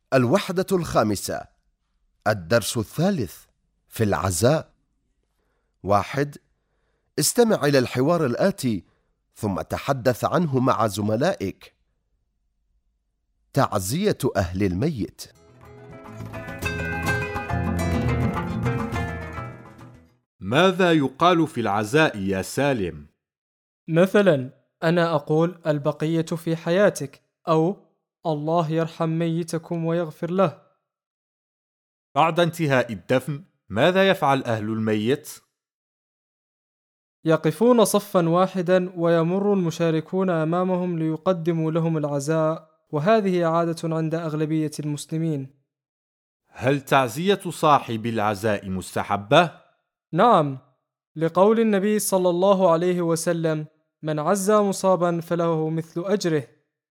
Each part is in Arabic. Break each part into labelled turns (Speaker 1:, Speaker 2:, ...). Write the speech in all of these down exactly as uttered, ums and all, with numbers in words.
Speaker 1: الوحدة الخامسة، الدرس الثالث في العزاء. واحد. استمع إلى الحوار الآتي ثم تحدث عنه مع زملائك. تعزية أهل الميت.
Speaker 2: ماذا يقال في العزاء يا سالم؟
Speaker 3: مثلا أنا أقول البقية في حياتك، أو الله يرحم ميتكم ويغفر له.
Speaker 2: بعد انتهاء الدفن ماذا يفعل أهل الميت؟
Speaker 3: يقفون صفا واحدا ويمر المشاركون أمامهم ليقدموا لهم العزاء، وهذه عادة عند أغلبية المسلمين.
Speaker 2: هل تعزية صاحب العزاء مستحبة؟
Speaker 3: نعم، لقول النبي صلى الله عليه وسلم: من عزى مصابا فله مثل أجره.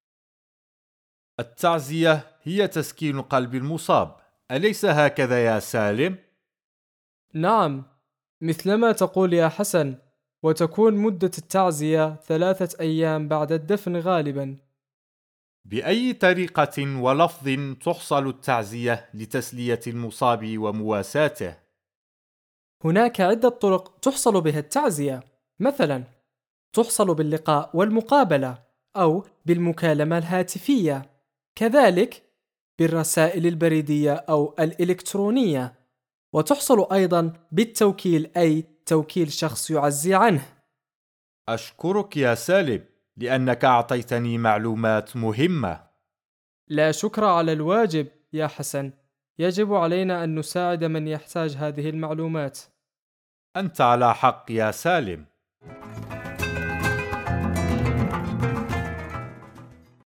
Speaker 2: التعزية هي تسكين قلب المصاب، أليس هكذا يا سالم؟
Speaker 3: نعم، مثلما تقول يا حسن، وتكون مدة التعزية ثلاثة أيام بعد الدفن غالبا.
Speaker 2: بأي طريقة ولفظ تحصل التعزية لتسلية المصاب ومواساته؟
Speaker 3: هناك عدة طرق تحصل بها التعزية، مثلا تحصل باللقاء والمقابلة، أو بالمكالمة الهاتفية، كذلك بالرسائل البريدية أو الإلكترونية، وتحصل أيضا بالتوكيل، أي توكيل شخص يعزي عنه.
Speaker 2: أشكرك يا سالم لأنك أعطيتني معلومات مهمة.
Speaker 3: لا شكر على الواجب يا حسن، يجب علينا أن نساعد من يحتاج هذه المعلومات.
Speaker 2: أنت على حق يا سالم.